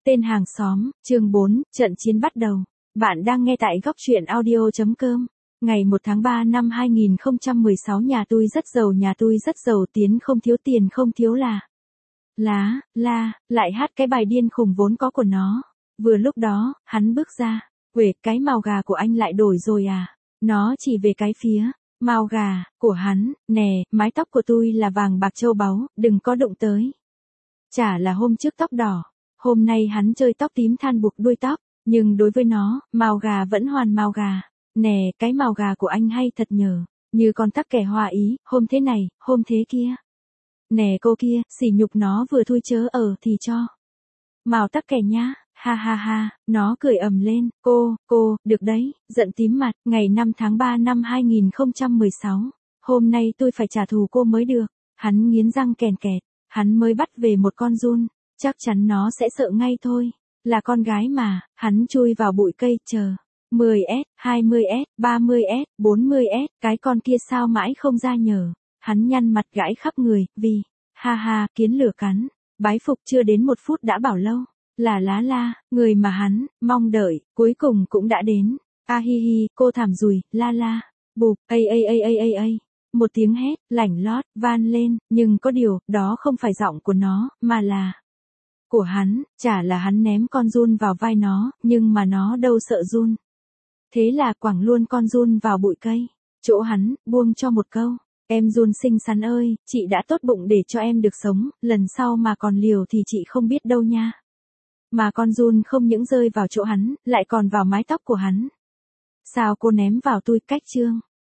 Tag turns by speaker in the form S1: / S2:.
S1: Tên hàng xóm, chương 4, trận chiến bắt đầu. Bạn đang nghe tại góc truyện audio.com. Ngày 1 tháng 3 năm 2016 nhà tôi rất giàu tiến không thiếu tiền không thiếu lại hát cái bài điên khùng vốn có của nó. Vừa lúc đó, hắn bước ra, quệt cái mào gà của anh lại đổi rồi à. Nó chỉ về cái phía, mào gà, của hắn, nè, mái tóc của tôi là vàng bạc châu báu, đừng có đụng tới. Chả là hôm trước tóc đỏ. Hôm nay hắn chơi tóc tím than buộc đuôi tóc, nhưng đối với nó, mào gà vẫn hoàn mào gà. Nè, cái mào gà của anh hay thật nhờ, như con tắc kè hoa ý, hôm thế này, hôm thế kia. Nè cô kia, sỉ nhục nó vừa thôi chớ ở thì cho. Mào tắc kè nhá, ha ha ha, nó cười ầm lên, cô, được đấy, giận tím mặt, ngày 5 tháng 3 năm 2016. Hôm nay tôi phải trả thù cô mới được. Hắn nghiến răng kèn kẹt, hắn mới bắt về một con giun. Chắc chắn nó sẽ sợ ngay thôi. Là con gái mà, hắn chui vào bụi cây, chờ. 10S, 20S, 30S, 40S, cái con kia sao mãi không ra nhờ. Hắn nhăn mặt gãi khắp người, vì, ha, kiến lửa cắn. Bái phục chưa đến 1 phút đã bảo lâu. La, người mà hắn, mong đợi, cuối cùng cũng đã đến. A hi hi, cô thảm rùi, la, bụp, ây. Một tiếng hét, lảnh lót, van lên, nhưng có điều, đó không phải giọng của nó, mà là của hắn. Chả là hắn ném con giun vào vai nó, nhưng mà nó đâu sợ giun. Thế là quẳng luôn con giun vào bụi cây. Chỗ hắn, buông cho một câu. Em giun xinh xắn ơi, chị đã tốt bụng để cho em được sống, lần sau mà còn liều thì chị không biết đâu nha. Mà con giun không những rơi vào chỗ hắn, lại còn vào mái tóc của hắn. Sao cô ném vào tôi cách chương?